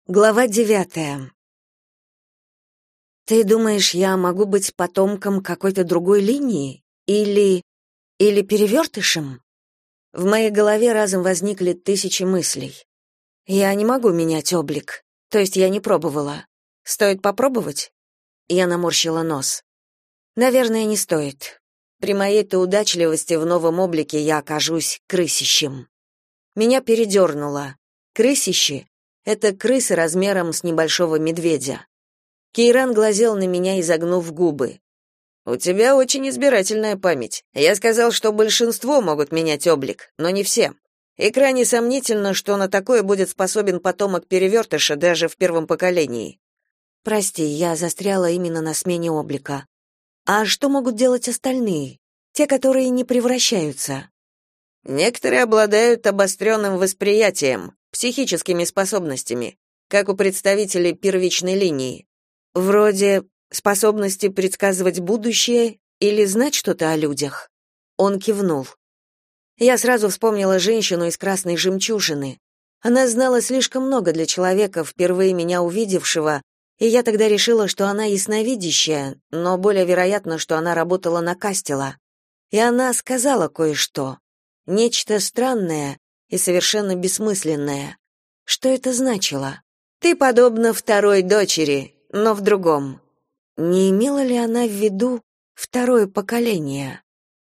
Глава 9. Ты думаешь, я могу быть потомком какой-то другой линии? Или перевертышем? В моей голове разом возникли тысячи мыслей. Я не могу менять облик. То есть я не пробовала. Стоит попробовать? Я наморщила нос. Наверное, не стоит. При моей-то удачливости в новом облике я окажусь крысищем. Меня передернуло. Крысище — это крысы размером с небольшого медведя. Кейран глазел на меня, изогнув губы. «У тебя очень избирательная память. Я сказал, что большинство могут менять облик, но не все. И крайне сомнительно, что на такое будет способен потомок перевертыша даже в первом поколении». «Прости, я застряла именно на смене облика. А что могут делать остальные? Те, которые не превращаются?» Некоторые обладают обостренным восприятием, психическими способностями, как у представителей первичной линии. Вроде способности предсказывать будущее или знать что-то о людях. Он кивнул. Я сразу вспомнила женщину из красной жемчужины. Она знала слишком много для человека, впервые меня увидевшего, и я тогда решила, что она ясновидящая, но более вероятно, что она работала на Кастела. И она сказала кое-что. Нечто странное и совершенно бессмысленное. Что это значило? Ты подобна второй дочери, но в другом. Не имела ли она в виду второе поколение?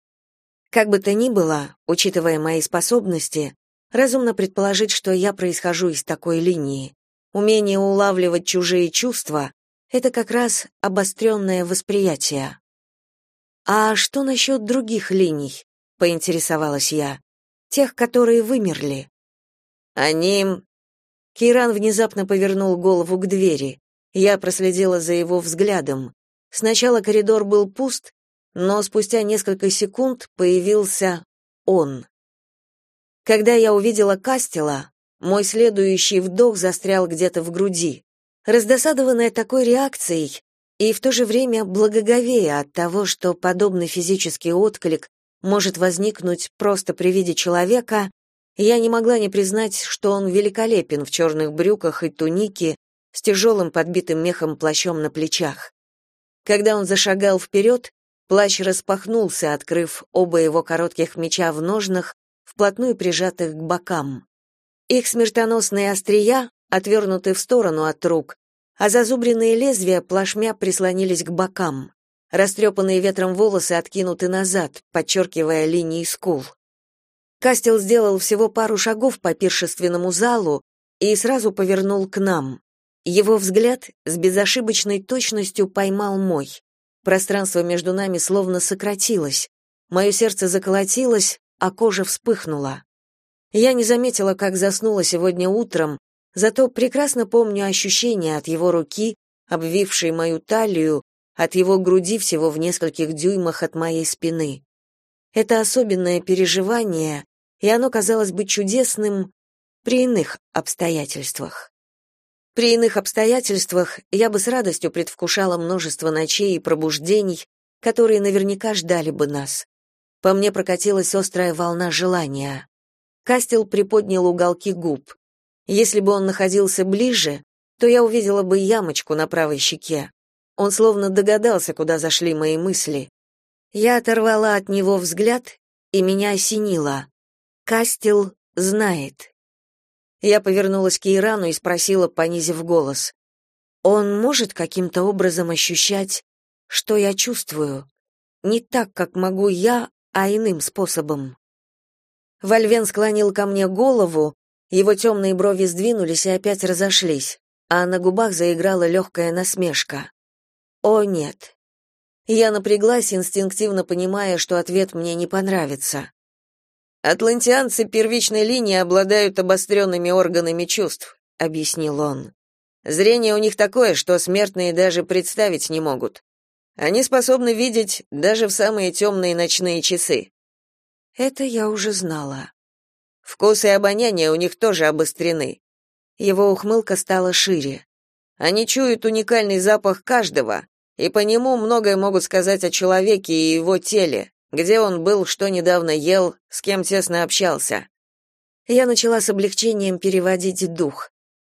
Как бы то ни было, учитывая мои способности, разумно предположить, что я происхожу из такой линии. Умение улавливать чужие чувства — это как раз обостренное восприятие. «А что насчет других линий?» — поинтересовалась я. «Тех, которые вымерли». Они... Кейран внезапно повернул голову к двери. Я проследила за его взглядом. Сначала коридор был пуст, но спустя несколько секунд появился он. Когда я увидела Кастела, мой следующий вдох застрял где-то в груди. Раздосадованная такой реакцией и в то же время благоговея от того, что подобный физический отклик может возникнуть просто при виде человека, я не могла не признать, что он великолепен в черных брюках и тунике с тяжелым подбитым мехом плащом на плечах. Когда он зашагал вперед, плащ распахнулся, открыв оба его коротких меча в ножнах, вплотную прижатых к бокам. Их смертоносные острия отвернуты в сторону от рук, а зазубренные лезвия плашмя прислонились к бокам. Растрепанные ветром волосы откинуты назад, подчеркивая линии скул. Кастел сделал всего пару шагов по пиршественному залу и сразу повернул к нам. Его взгляд с безошибочной точностью поймал мой. Пространство между нами словно сократилось. Мое сердце заколотилось, а кожа вспыхнула. Я не заметила, как заснула сегодня утром, зато прекрасно помню ощущение от его руки, обвившей мою талию, от его груди всего в нескольких дюймах от моей спины. Это особенное переживание, и оно казалось бы чудесным при иных обстоятельствах. При иных обстоятельствах я бы с радостью предвкушала множество ночей и пробуждений, которые наверняка ждали бы нас. По мне прокатилась острая волна желания. Кастел приподнял уголки губ. Если бы он находился ближе, то я увидела бы ямочку на правой щеке. Он словно догадался, куда зашли мои мысли. Я оторвала от него взгляд, и меня осенило. Кастел знает. Я повернулась к Кейрану и спросила, понизив голос. Он может каким-то образом ощущать, что я чувствую? Не так, как могу я, а иным способом. Вольвен склонил ко мне голову, его темные брови сдвинулись и опять разошлись, а на губах заиграла легкая насмешка. О, нет. Я напряглась, инстинктивно понимая, что ответ мне не понравится. Атлантианцы первичной линии обладают обостренными органами чувств, объяснил он. Зрение у них такое, что смертные даже представить не могут. Они способны видеть даже в самые темные ночные часы. Это я уже знала. Вкус и обоняние у них тоже обострены. Его ухмылка стала шире. Они чуют уникальный запах каждого, и по нему многое могут сказать о человеке и его теле, где он был, что недавно ел, с кем тесно общался. Я начала с облегчением переводить дух.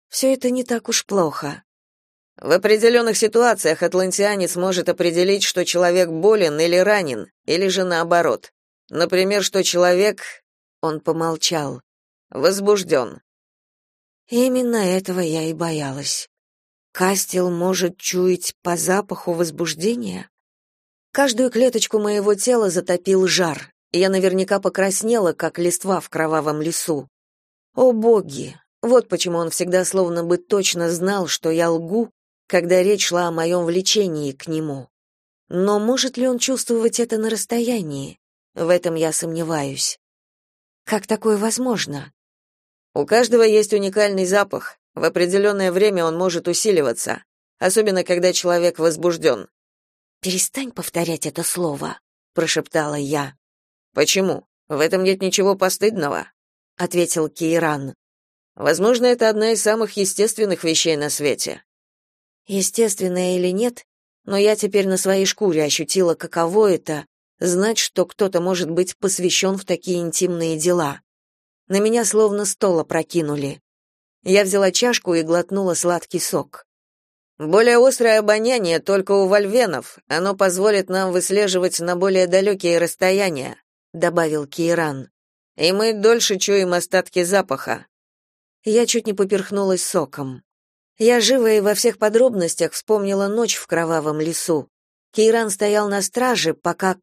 Все это не так уж плохо. В определенных ситуациях атлантианец может определить, что человек болен или ранен, или же наоборот. Например, что человек, он помолчал, возбужден. Именно этого я и боялась. Кастел может чуять по запаху возбуждения? Каждую клеточку моего тела затопил жар, и я наверняка покраснела, как листва в кровавом лесу. О боги! Вот почему он всегда словно бы точно знал, что я лгу, когда речь шла о моем влечении к нему. Но может ли он чувствовать это на расстоянии? В этом я сомневаюсь. Как такое возможно? У каждого есть уникальный запах. В определенное время он может усиливаться, особенно когда человек возбужден. «Перестань повторять это слово», — прошептала я. «Почему? В этом нет ничего постыдного», — ответил Кейран. «Возможно, это одна из самых естественных вещей на свете». Естественное или нет, но я теперь на своей шкуре ощутила, каково это — знать, что кто-то может быть посвящен в такие интимные дела. На меня словно стол опрокинули. Я взяла чашку и глотнула сладкий сок. «Более острое обоняние только у вольвенов. Оно позволит нам выслеживать на более далекие расстояния», — добавил Кейран. «И мы дольше чуем остатки запаха». Я чуть не поперхнулась соком. Я живо и во всех подробностях вспомнила ночь в кровавом лесу. Кейран стоял на страже, пока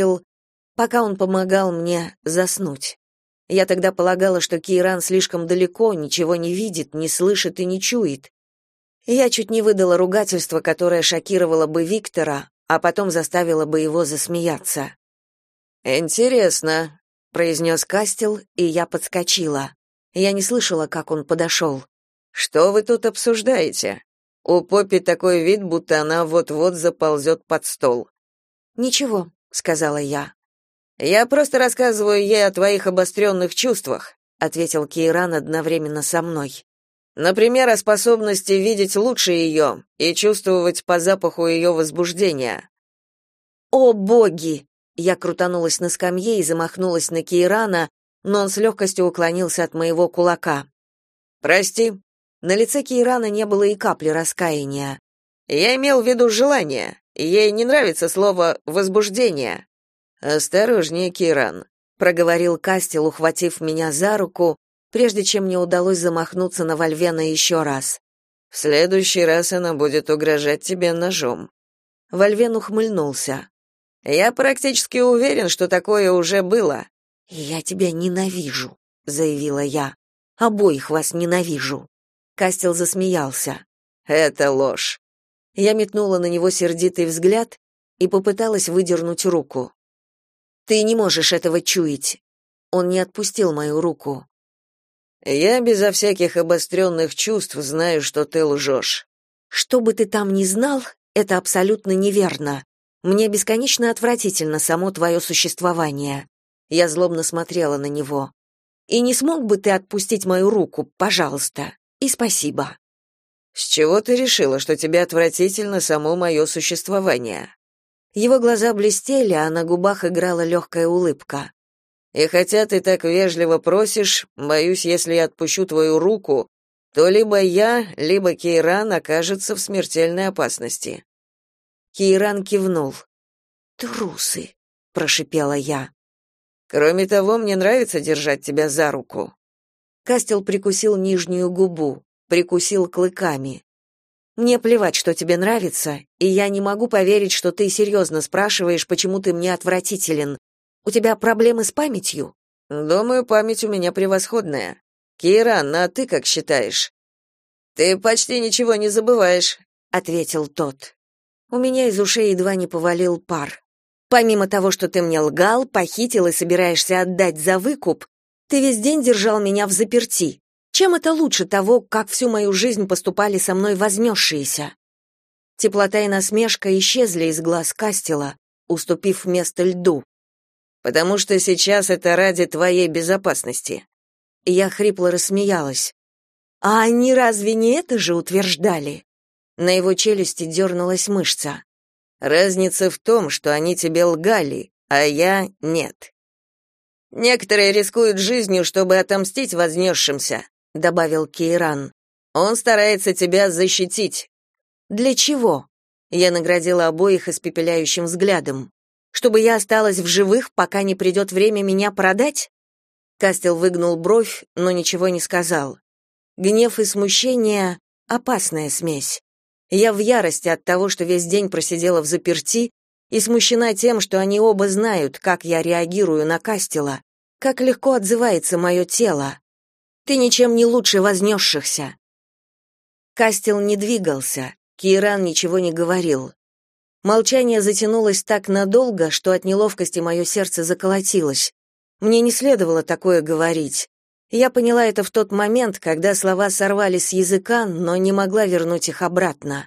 он помогал мне заснуть. Я тогда полагала, что Кейран слишком далеко, ничего не видит, не слышит и не чует. Я чуть не выдала ругательство, которое шокировало бы Виктора, а потом заставило бы его засмеяться. «Интересно», — произнес Кастел, и я подскочила. Я не слышала, как он подошел. «Что вы тут обсуждаете? У Поппи такой вид, будто она вот-вот заползет под стол». «Ничего», — сказала я. «Я просто рассказываю ей о твоих обостренных чувствах», — ответил Кейран одновременно со мной. «Например, о способности видеть лучше ее и чувствовать по запаху ее возбуждения». «О, боги!» Я крутанулась на скамье и замахнулась на Кейрана, но он с легкостью уклонился от моего кулака. «Прости». На лице Кейрана не было и капли раскаяния. «Я имел в виду желание. Ей не нравится слово «возбуждение». «Осторожнее, Кейран», — проговорил Кастел, ухватив меня за руку, прежде чем мне удалось замахнуться на Вольвена еще раз. «В следующий раз она будет угрожать тебе ножом». Вольвен ухмыльнулся. «Я практически уверен, что такое уже было». «Я тебя ненавижу», — заявила я. «Обоих вас ненавижу». Кастел засмеялся. «Это ложь». Я метнула на него сердитый взгляд и попыталась выдернуть руку. «Ты не можешь этого чуять». Он не отпустил мою руку. «Я безо всяких обостренных чувств знаю, что ты лжешь». «Что бы ты там ни знал, это абсолютно неверно. Мне бесконечно отвратительно само твое существование». Я злобно смотрела на него. «И не смог бы ты отпустить мою руку, пожалуйста? И спасибо». «С чего ты решила, что тебе отвратительно само мое существование?» Его глаза блестели, а на губах играла легкая улыбка. «И хотя ты так вежливо просишь, боюсь, если я отпущу твою руку, то либо я, либо Кейран окажется в смертельной опасности». Кейран кивнул. «Трусы», — прошипела я. «Кроме того, мне нравится держать тебя за руку». Кастел прикусил нижнюю губу, прикусил клыками. «Мне плевать, что тебе нравится, и я не могу поверить, что ты серьезно спрашиваешь, почему ты мне отвратителен. У тебя проблемы с памятью?» «Думаю, память у меня превосходная. Кейран, а ты как считаешь?» «Ты почти ничего не забываешь», — ответил тот. У меня из ушей едва не повалил пар. «Помимо того, что ты мне лгал, похитил и собираешься отдать за выкуп, ты весь день держал меня взаперти. Чем это лучше того, как всю мою жизнь поступали со мной вознесшиеся?» Теплота и насмешка исчезли из глаз Кастела, уступив место льду. «Потому что сейчас это ради твоей безопасности». Я хрипло рассмеялась. «А они разве не это же утверждали?» На его челюсти дернулась мышца. «Разница в том, что они тебе лгали, а я нет». «Некоторые рискуют жизнью, чтобы отомстить вознесшимся», — добавил Кейран. Он старается тебя защитить. Для чего? Я наградила обоих испепеляющим взглядом. Чтобы я осталась в живых, пока не придет время меня продать? Кастел выгнул бровь, но ничего не сказал. Гнев и смущение — опасная смесь. Я в ярости от того, что весь день просидела взаперти, и смущена тем, что они оба знают, как я реагирую на Кастела, как легко отзывается мое тело. Ты ничем не лучше вознесшихся. Кастел не двигался, Кейран ничего не говорил. Молчание затянулось так надолго, что от неловкости мое сердце заколотилось. Мне не следовало такое говорить. Я поняла это в тот момент, когда слова сорвались с языка, но не могла вернуть их обратно.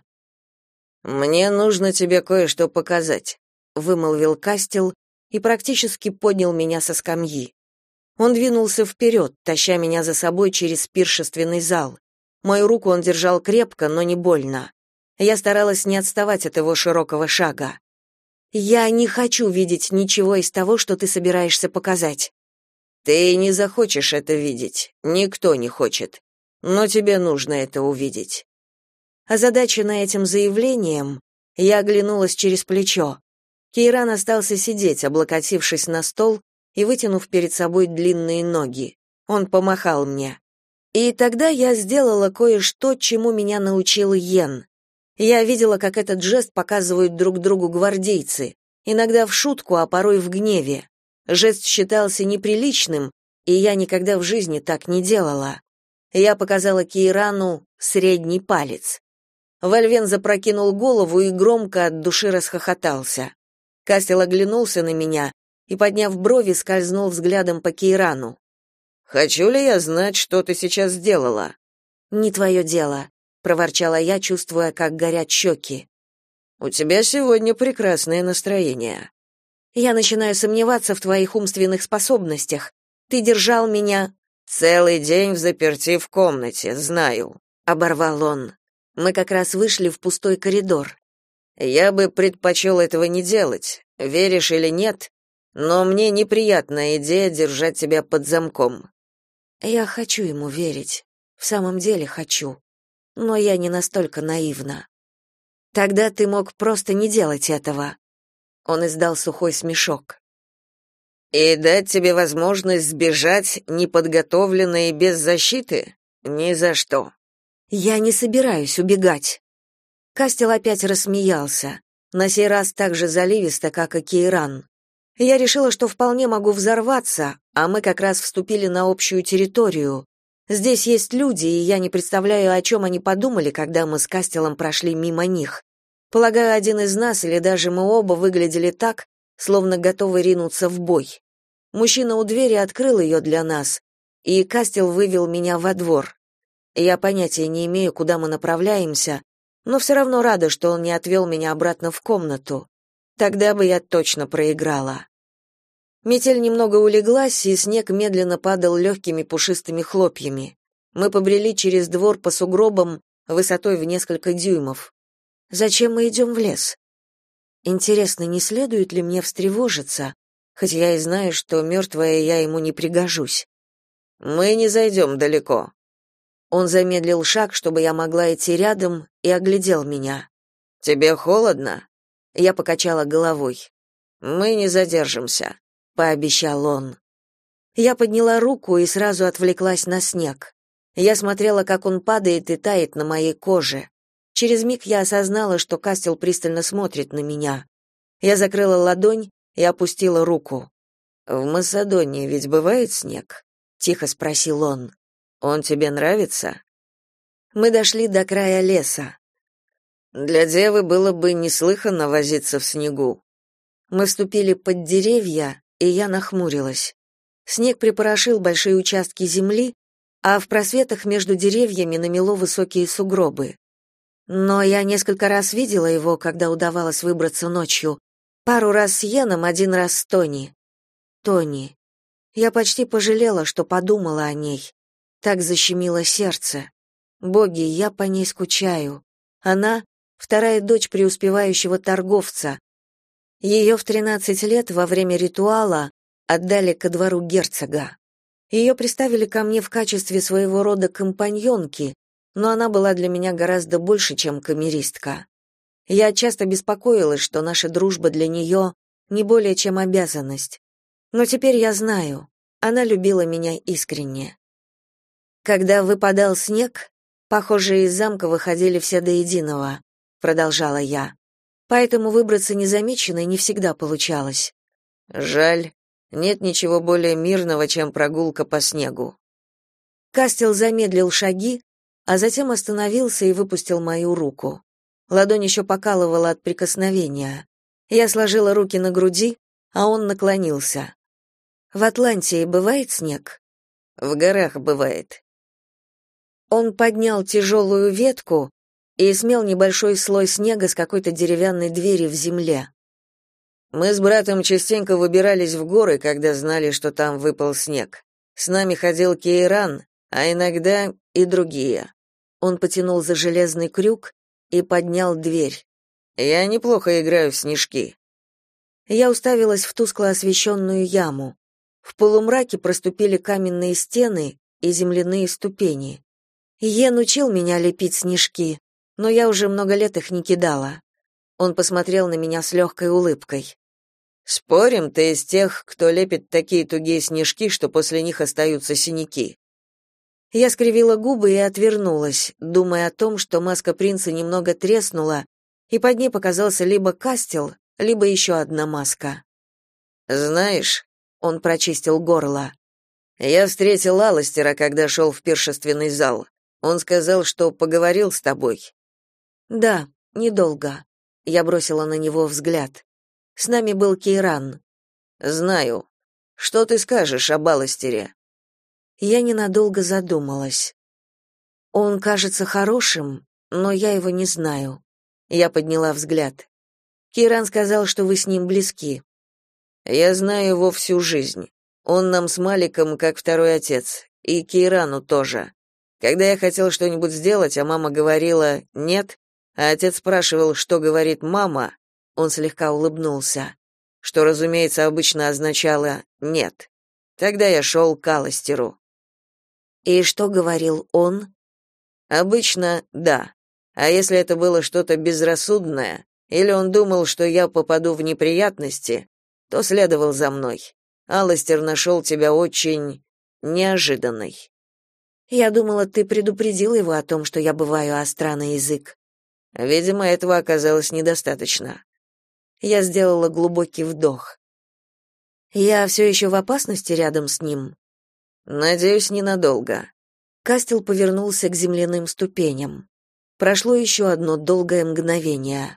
«Мне нужно тебе кое-что показать», — вымолвил Кастел и практически поднял меня со скамьи. Он двинулся вперед, таща меня за собой через пиршественный зал. Мою руку он держал крепко, но не больно. Я старалась не отставать от его широкого шага. «Я не хочу видеть ничего из того, что ты собираешься показать». «Ты не захочешь это видеть, никто не хочет, но тебе нужно это увидеть». Озадаченная этим заявлением, я оглянулась через плечо. Кейран остался сидеть, облокотившись на стол и вытянув перед собой длинные ноги. Он помахал мне. И тогда я сделала кое-что, чему меня научил Йен. Я видела, как этот жест показывают друг другу гвардейцы, иногда в шутку, а порой в гневе. Жест считался неприличным, и я никогда в жизни так не делала. Я показала Кейрану средний палец. Вольвен запрокинул голову и громко от души расхохотался. Кастел оглянулся на меня и, подняв брови, скользнул взглядом по Кейрану. «Хочу ли я знать, что ты сейчас сделала?» «Не твое дело», — проворчала я, чувствуя, как горят щеки. «У тебя сегодня прекрасное настроение». «Я начинаю сомневаться в твоих умственных способностях. Ты держал меня...» «Целый день взаперти в комнате, знаю», — оборвал он. Мы как раз вышли в пустой коридор. «Я бы предпочел этого не делать, веришь или нет, но мне неприятная идея держать тебя под замком». Я хочу ему верить. В самом деле хочу. Но я не настолько наивна. Тогда ты мог просто не делать этого. Он издал сухой смешок. «И дать тебе возможность сбежать, неподготовленной и без защиты? Ни за что». «Я не собираюсь убегать». Кастел опять рассмеялся, на сей раз так же заливисто, как и Кейран. Я решила, что вполне могу взорваться, а мы как раз вступили на общую территорию. Здесь есть люди, и я не представляю, о чем они подумали, когда мы с Кастелом прошли мимо них. Полагаю, один из нас, или даже мы оба, выглядели так, словно готовы ринуться в бой. Мужчина у двери открыл ее для нас, и Кастел вывел меня во двор. Я понятия не имею, куда мы направляемся, но все равно рада, что он не отвел меня обратно в комнату. Тогда бы я точно проиграла. Метель немного улеглась, и снег медленно падал легкими пушистыми хлопьями. Мы побрели через двор по сугробам высотой в несколько дюймов. Зачем мы идем в лес? Интересно, не следует ли мне встревожиться, хоть я и знаю, что мертвая я ему не пригожусь. Мы не зайдем далеко. Он замедлил шаг, чтобы я могла идти рядом, и оглядел меня. «Тебе холодно?» Я покачала головой. «Мы не задержимся», — пообещал он. Я подняла руку и сразу отвлеклась на снег. Я смотрела, как он падает и тает на моей коже. Через миг я осознала, что Кастел пристально смотрит на меня. Я закрыла ладонь и опустила руку. «В Масадонии ведь бывает снег?» — тихо спросил он. «Он тебе нравится?» Мы дошли до края леса. Для девы было бы неслыханно возиться в снегу. Мы вступили под деревья, и я нахмурилась. Снег припорошил большие участки земли, а в просветах между деревьями намело высокие сугробы. Но я несколько раз видела его, когда удавалось выбраться ночью. Пару раз с Йеном, один раз с Тони. Тони. Я почти пожалела, что подумала о ней. Так защемило сердце. Боги, я по ней скучаю. Она — вторая дочь преуспевающего торговца. Ее в 13 лет во время ритуала отдали ко двору герцога. Ее приставили ко мне в качестве своего рода компаньонки, но она была для меня гораздо больше, чем камеристка. Я часто беспокоилась, что наша дружба для нее не более чем обязанность. Но теперь я знаю, она любила меня искренне. Когда выпадал снег, похоже, из замка выходили все до единого, продолжала я. Поэтому выбраться незамеченной не всегда получалось. Жаль, нет ничего более мирного, чем прогулка по снегу. Кастел замедлил шаги, а затем остановился и выпустил мою руку. Ладонь еще покалывала от прикосновения. Я сложила руки на груди, а он наклонился. В Атлантии бывает снег? В горах бывает. Он поднял тяжелую ветку и смел небольшой слой снега с какой-то деревянной двери в земле. Мы с братом частенько выбирались в горы, когда знали, что там выпал снег. С нами ходил Кейран, а иногда и другие. Он потянул за железный крюк и поднял дверь. Я неплохо играю в снежки. Я уставилась в тускло освещенную яму. В полумраке проступили каменные стены и земляные ступени. Йен учил меня лепить снежки, но я уже много лет их не кидала. Он посмотрел на меня с легкой улыбкой. Спорим, ты из тех, кто лепит такие тугие снежки, что после них остаются синяки? Я скривила губы и отвернулась, думая о том, что маска принца немного треснула, и под ней показался либо Кастел, либо еще одна маска. Знаешь, он прочистил горло. Я встретил Аластера, когда шел в пиршественный зал. Он сказал, что поговорил с тобой. Да, недолго. Я бросила на него взгляд. С нами был Кейран. Знаю. Что ты скажешь об Аластере? Я ненадолго задумалась. Он кажется хорошим, но я его не знаю. Я подняла взгляд. Кейран сказал, что вы с ним близки. Я знаю его всю жизнь. Он нам с Маликом как второй отец, и Кейрану тоже. Когда я хотел что-нибудь сделать, а мама говорила «нет», а отец спрашивал, что говорит мама, он слегка улыбнулся, что, разумеется, обычно означало «нет». Тогда я шел к Аластеру. И что говорил он? Обычно «да». А если это было что-то безрассудное, или он думал, что я попаду в неприятности, то следовал за мной. Аластер нашел тебя очень неожиданной. Я думала, ты предупредил его о том, что я бываю остра на язык. Видимо, этого оказалось недостаточно. Я сделала глубокий вдох. Я все еще в опасности рядом с ним? Надеюсь, ненадолго. Кастел повернулся к земляным ступеням. Прошло еще одно долгое мгновение.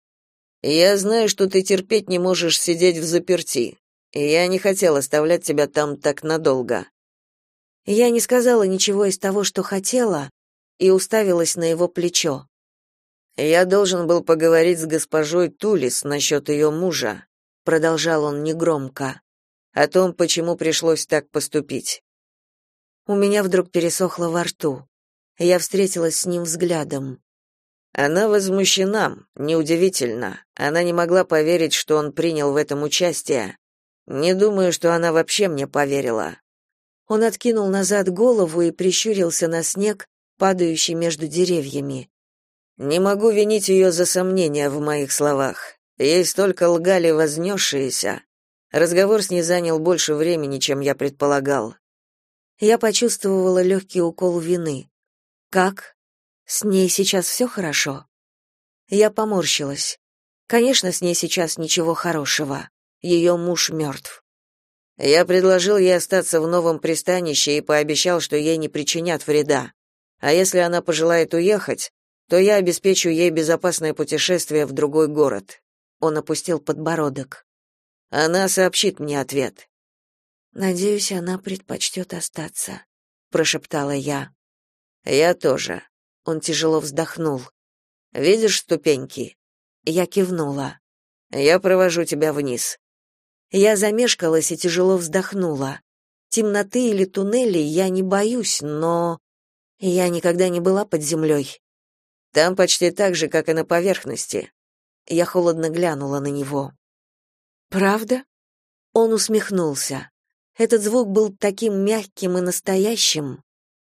Я знаю, что ты терпеть не можешь сидеть взаперти. Я не хотел оставлять тебя там так надолго. Я не сказала ничего из того, что хотела, и уставилась на его плечо. Я должен был поговорить с госпожой Тулис насчет ее мужа, продолжал он негромко, о том, почему пришлось так поступить. У меня вдруг пересохло во рту. Я встретилась с ним взглядом. Она возмущена, неудивительно. Она не могла поверить, что он принял в этом участие. Не думаю, что она вообще мне поверила. Он откинул назад голову и прищурился на снег, падающий между деревьями. Не могу винить ее за сомнения в моих словах. Ей столько лгали вознесшиеся. Разговор с ней занял больше времени, чем я предполагал. Я почувствовала легкий укол вины. Как? С ней сейчас все хорошо? Я поморщилась. Конечно, с ней сейчас ничего хорошего. Ее муж мертв. Я предложил ей остаться в новом пристанище и пообещал, что ей не причинят вреда. А если она пожелает уехать, то я обеспечу ей безопасное путешествие в другой город. Он опустил подбородок. Она сообщит мне ответ. Надеюсь, она предпочтет остаться, прошептала я. Я тоже. Он тяжело вздохнул. Видишь ступеньки? Я кивнула. Я провожу тебя вниз. Я замешкалась и тяжело вздохнула. Темноты или туннелей я не боюсь, но я никогда не была под землей. Там почти так же, как и на поверхности. Я холодно глянула на него. Правда? Он усмехнулся. Этот звук был таким мягким и настоящим.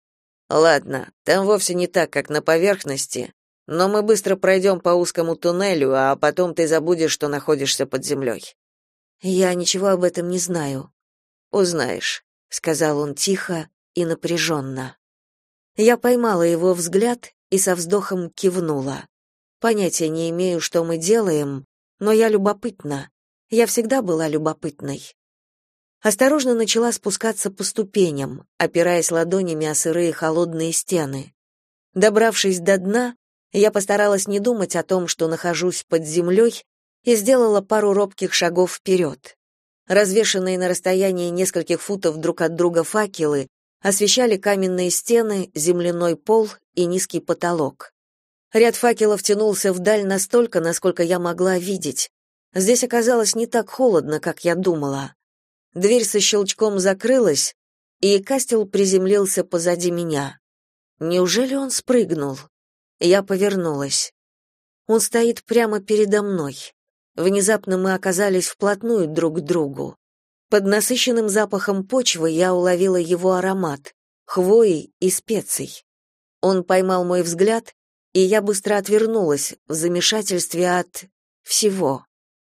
Ладно, там вовсе не так, как на поверхности, но мы быстро пройдем по узкому туннелю, а потом ты забудешь, что находишься под землей». Я ничего об этом не знаю. «Узнаешь», — сказал он тихо и напряженно. Я поймала его взгляд и со вздохом кивнула. Понятия не имею, что мы делаем, но я любопытна. Я всегда была любопытной. Осторожно начала спускаться по ступеням, опираясь ладонями о сырые холодные стены. Добравшись до дна, я постаралась не думать о том, что нахожусь под землей, и сделала пару робких шагов вперед. Развешанные на расстоянии нескольких футов друг от друга факелы освещали каменные стены, земляной пол и низкий потолок. Ряд факелов тянулся вдаль настолько, насколько я могла видеть. Здесь оказалось не так холодно, как я думала. Дверь со щелчком закрылась, и Кастел приземлился позади меня. Неужели он спрыгнул? Я повернулась. Он стоит прямо передо мной. Внезапно мы оказались вплотную друг к другу. Под насыщенным запахом почвы я уловила его аромат, хвои и специй. Он поймал мой взгляд, и я быстро отвернулась в замешательстве от всего.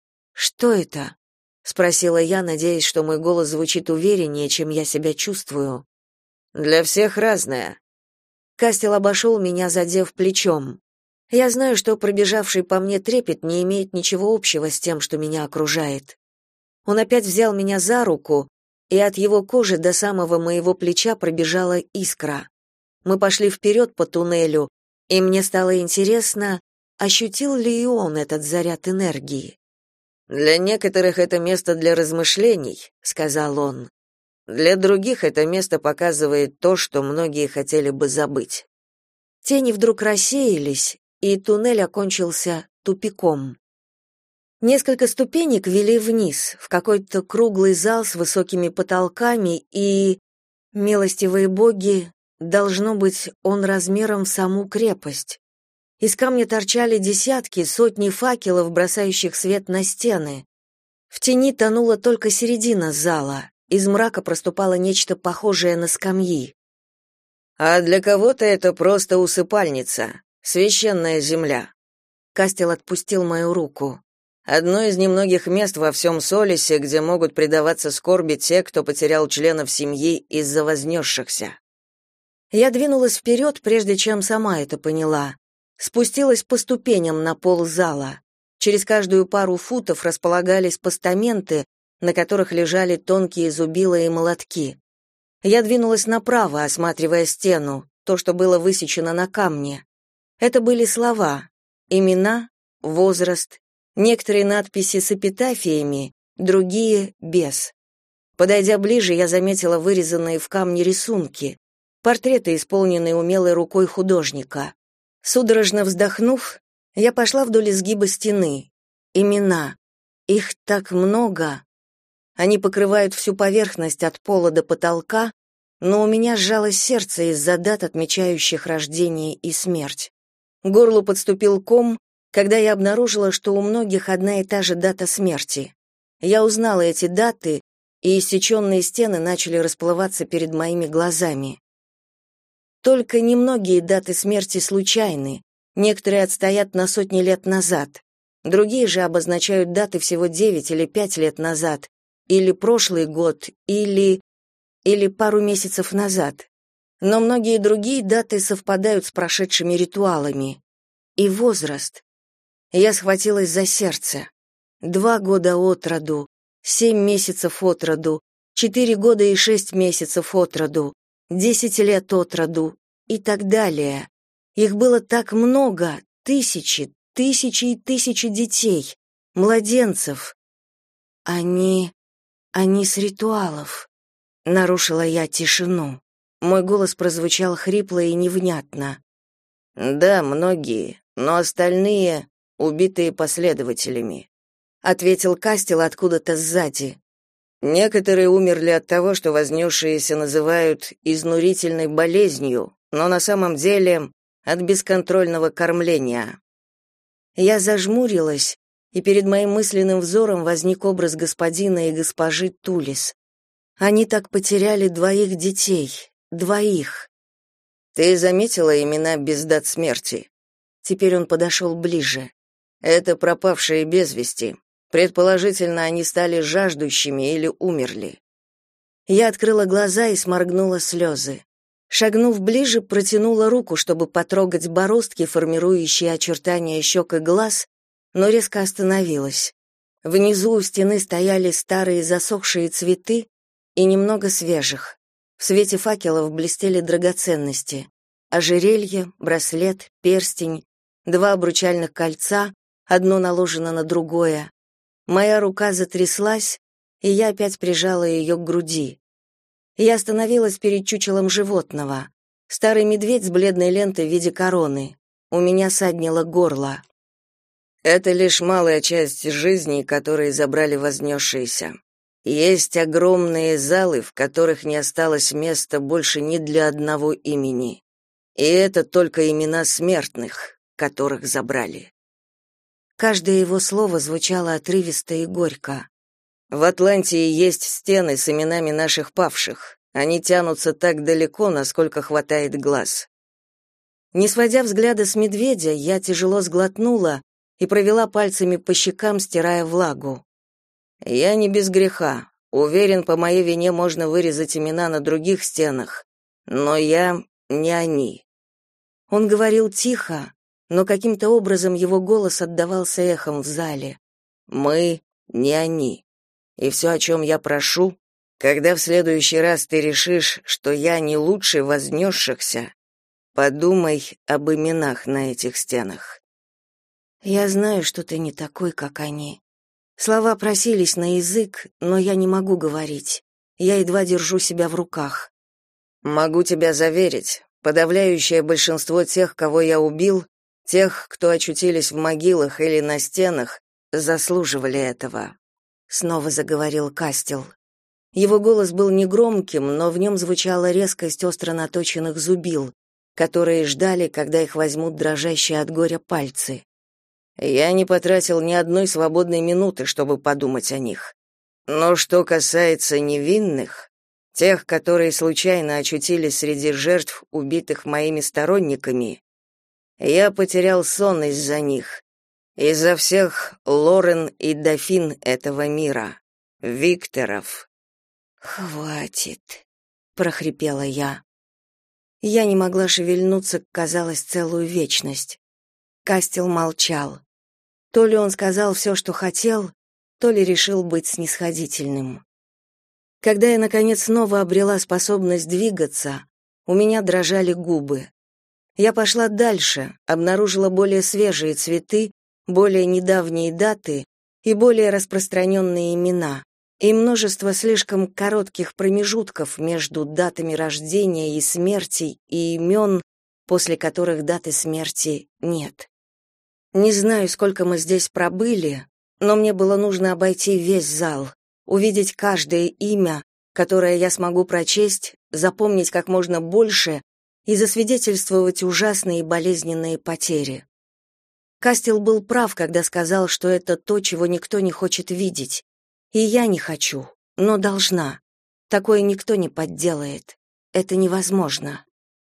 «Что это?» — спросила я, надеясь, что мой голос звучит увереннее, чем я себя чувствую. «Для всех разное». Кастел обошел меня, задев плечом. Я знаю, что пробежавший по мне трепет не имеет ничего общего с тем, что меня окружает. Он опять взял меня за руку, и от его кожи до самого моего плеча пробежала искра. Мы пошли вперед по туннелю, и мне стало интересно, ощутил ли и он этот заряд энергии. «Для некоторых это место для размышлений», — сказал он. «Для других это место показывает то, что многие хотели бы забыть». Тени вдруг рассеялись, и туннель окончился тупиком. Несколько ступенек вели вниз, в какой-то круглый зал с высокими потолками, и, милостивые боги, должно быть, он размером в саму крепость. Из камня торчали десятки, сотни факелов, бросающих свет на стены. В тени тонула только середина зала, из мрака проступало нечто похожее на скамьи. «А для кого-то это просто усыпальница, священная земля». Кастел отпустил мою руку. «Одно из немногих мест во всем Солисе, где могут предаваться скорби те, кто потерял членов семьи из-за вознесшихся». Я двинулась вперед, прежде чем сама это поняла. Спустилась по ступеням на пол зала. Через каждую пару футов располагались постаменты, на которых лежали тонкие зубила и молотки. Я двинулась направо, осматривая стену, то, что было высечено на камне. Это были слова, имена, возраст, некоторые надписи с эпитафиями, другие — без. Подойдя ближе, я заметила вырезанные в камне рисунки, портреты, исполненные умелой рукой художника. Судорожно вздохнув, я пошла вдоль изгиба стены. Имена. Их так много. Они покрывают всю поверхность от пола до потолка, но у меня сжалось сердце из-за дат, отмечающих рождение и смерть. К горлу подступил ком, когда я обнаружила, что у многих одна и та же дата смерти. Я узнала эти даты, и иссеченные стены начали расплываться перед моими глазами. Только немногие даты смерти случайны, некоторые отстоят на сотни лет назад, другие же обозначают даты всего 9 или 5 лет назад, или прошлый год, или пару месяцев назад. Но многие другие даты совпадают с прошедшими ритуалами. И возраст. Я схватилась за сердце. 2 года от роду, 7 месяцев от роду, 4 года и 6 месяцев от роду, 10 лет от роду и так далее. Их было так много, тысячи, тысячи и тысячи детей, младенцев. Они с ритуалов. Нарушила я тишину. Мой голос прозвучал хрипло и невнятно. «Да, многие, но остальные — убитые последователями», — ответил Кастел откуда-то сзади. «Некоторые умерли от того, что вознесшиеся называют изнурительной болезнью, но на самом деле от бесконтрольного кормления». Я зажмурилась, и перед моим мысленным взором возник образ господина и госпожи Тулис. Они так потеряли 2 детей, 2. Ты заметила имена без дат смерти? Теперь он подошел ближе. Это пропавшие без вести. Предположительно, они стали жаждущими или умерли. Я открыла глаза и сморгнула слезы. Шагнув ближе, протянула руку, чтобы потрогать бороздки, формирующие очертания щек и глаз, но резко остановилась. Внизу у стены стояли старые засохшие цветы и немного свежих. В свете факелов блестели драгоценности: ожерелье, браслет, перстень, 2 обручальных кольца, одно наложено на другое. Моя рука затряслась, и я опять прижала ее к груди. Я остановилась перед чучелом животного. Старый медведь с бледной лентой в виде короны. У меня саднило горло. Это лишь малая часть жизни, которые забрали вознесшиеся. Есть огромные залы, в которых не осталось места больше ни для одного имени. И это только имена смертных, которых забрали. Каждое его слово звучало отрывисто и горько. В Атлантии есть стены с именами наших павших. Они тянутся так далеко, насколько хватает глаз. Не сводя взгляда с медведя, я тяжело сглотнула и провела пальцами по щекам, стирая влагу. Я не без греха. Уверен, по моей вине можно вырезать имена на других стенах. Но я не они. Он говорил тихо, но каким-то образом его голос отдавался эхом в зале. Мы не они. И все, о чем я прошу, когда в следующий раз ты решишь, что я не лучше вознесшихся, подумай об именах на этих стенах. Я знаю, что ты не такой, как они. Слова просились на язык, но я не могу говорить. Я едва держу себя в руках. Могу тебя заверить, подавляющее большинство тех, кого я убил, тех, кто очутились в могилах или на стенах, заслуживали этого. Снова заговорил Кастел. Его голос был негромким, но в нем звучала резкость остро наточенных зубил, которые ждали, когда их возьмут дрожащие от горя пальцы. Я не потратил ни одной свободной минуты, чтобы подумать о них. Но что касается невинных, тех, которые случайно очутились среди жертв, убитых моими сторонниками, я потерял сон из-за них. Из-за всех Лорен и дофин этого мира, Викторов. «Хватит», — прохрипела я. Я не могла шевельнуться, казалось, целую вечность. Кастел молчал. То ли он сказал все, что хотел, то ли решил быть снисходительным. Когда я, наконец, снова обрела способность двигаться, у меня дрожали губы. Я пошла дальше, обнаружила более свежие цветы, более недавние даты и более распространенные имена, и множество слишком коротких промежутков между датами рождения и смерти и имен, после которых даты смерти нет. Не знаю, сколько мы здесь пробыли, но мне было нужно обойти весь зал, увидеть каждое имя, которое я смогу прочесть, запомнить как можно больше и засвидетельствовать ужасные и болезненные потери. Кастел был прав, когда сказал, что это то, чего никто не хочет видеть. И я не хочу, но должна. Такое никто не подделает. Это невозможно.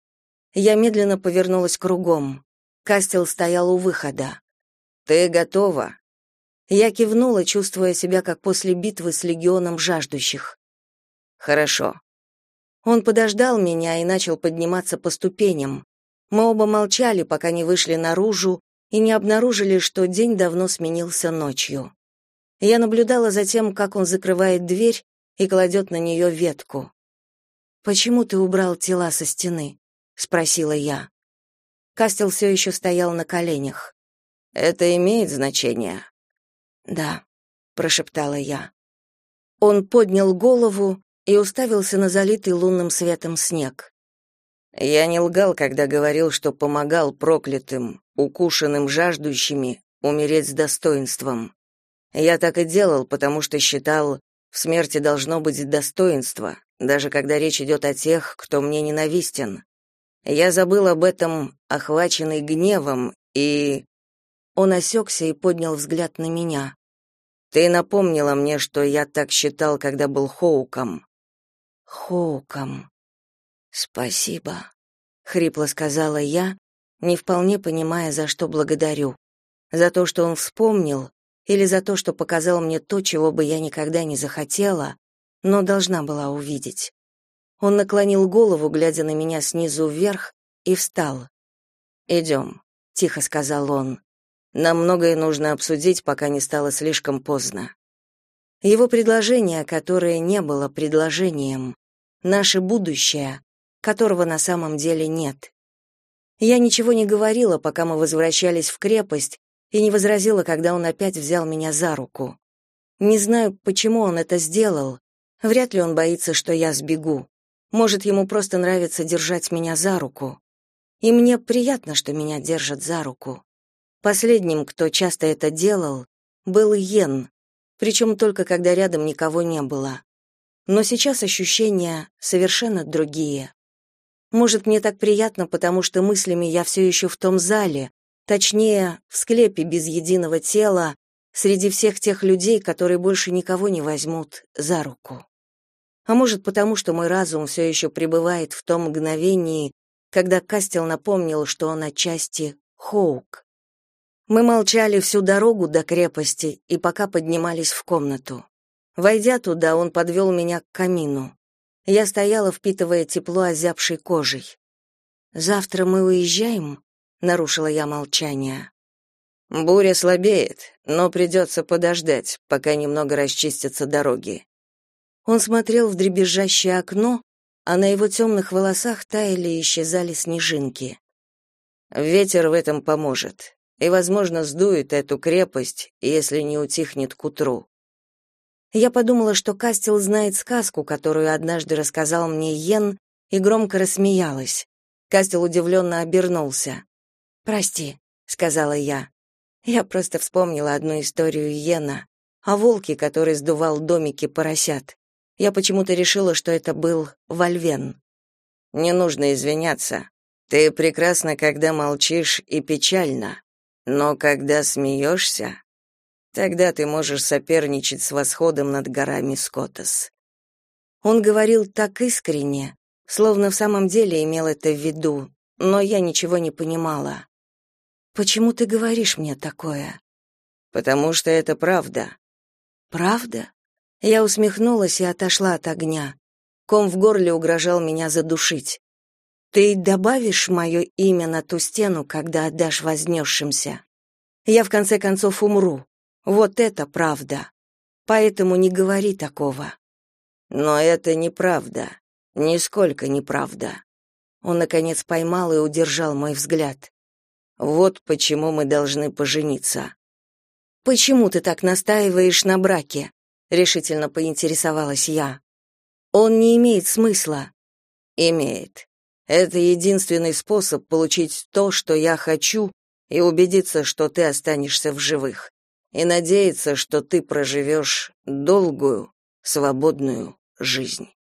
Я медленно повернулась кругом. Кастел стоял у выхода. «Ты готова?» Я кивнула, чувствуя себя как после битвы с легионом жаждущих. «Хорошо». Он подождал меня и начал подниматься по ступеням. Мы оба молчали, пока не вышли наружу, и не обнаружили, что день давно сменился ночью. Я наблюдала за тем, как он закрывает дверь и кладет на нее ветку. «Почему ты убрал тела со стены?» — спросила я. Кастел все еще стоял на коленях. «Это имеет значение?» «Да», — прошептала я. Он поднял голову и уставился на залитый лунным светом снег. «Я не лгал, когда говорил, что помогал проклятым, укушенным жаждущими, умереть с достоинством. Я так и делал, потому что считал, в смерти должно быть достоинство, даже когда речь идет о тех, кто мне ненавистен. Я забыл об этом, охваченный гневом, и...» Он осекся и поднял взгляд на меня. «Ты напомнила мне, что я так считал, когда был Хоуком». «Хоуком. Спасибо», хрипло сказала я, не вполне понимая, за что благодарю. За то, что он вспомнил, или за то, что показал мне то, чего бы я никогда не захотела, но должна была увидеть. Он наклонил голову, глядя на меня снизу вверх, и встал. «Идем», — тихо сказал он. «Нам многое нужно обсудить, пока не стало слишком поздно». Его предложение, которое не было предложением, наше будущее, которого на самом деле нет. Я ничего не говорила, пока мы возвращались в крепость, и не возразила, когда он опять взял меня за руку. Не знаю, почему он это сделал. Вряд ли он боится, что я сбегу. Может, ему просто нравится держать меня за руку. И мне приятно, что меня держат за руку. Последним, кто часто это делал, был Йен, причем только когда рядом никого не было. Но сейчас ощущения совершенно другие. Может, мне так приятно, потому что мыслями я все еще в том зале, точнее, в склепе без единого тела, среди всех тех людей, которые больше никого не возьмут за руку. А может, потому что мой разум все еще пребывает в том мгновении, когда Кастел напомнил, что он отчасти Хоук. Мы молчали всю дорогу до крепости и пока поднимались в комнату. Войдя туда, он подвел меня к камину. Я стояла, впитывая тепло озябшей кожей. «Завтра мы уезжаем?» — нарушила я молчание. «Буря слабеет, но придется подождать, пока немного расчистятся дороги». Он смотрел в дребезжащее окно, а на его темных волосах таяли и исчезали снежинки. «Ветер в этом поможет, и, возможно, сдует эту крепость, если не утихнет к утру». Я подумала, что Кастел знает сказку, которую однажды рассказал мне Йен, и громко рассмеялась. Кастел удивленно обернулся. «Прости», — сказала я. Я просто вспомнила одну историю Йена о волке, который сдувал домики поросят. Я почему-то решила, что это был Вольвен. «Не нужно извиняться. Ты прекрасна, когда молчишь, и печально. Но когда смеешься, тогда ты можешь соперничать с восходом над горами Скотас». Он говорил так искренне, словно в самом деле имел это в виду, но я ничего не понимала. «Почему ты говоришь мне такое?» «Потому что это правда». «Правда?» Я усмехнулась и отошла от огня. Ком в горле угрожал меня задушить. «Ты добавишь мое имя на ту стену, когда отдашь вознесшимся? Я в конце концов умру. Вот это правда. Поэтому не говори такого». «Но это неправда. Нисколько неправда». Он, наконец, поймал и удержал мой взгляд. «Вот почему мы должны пожениться». «Почему ты так настаиваешь на браке?» — решительно поинтересовалась я. «Он не имеет смысла». «Имеет. Это единственный способ получить то, что я хочу, и убедиться, что ты останешься в живых, и надеяться, что ты проживешь долгую, свободную жизнь».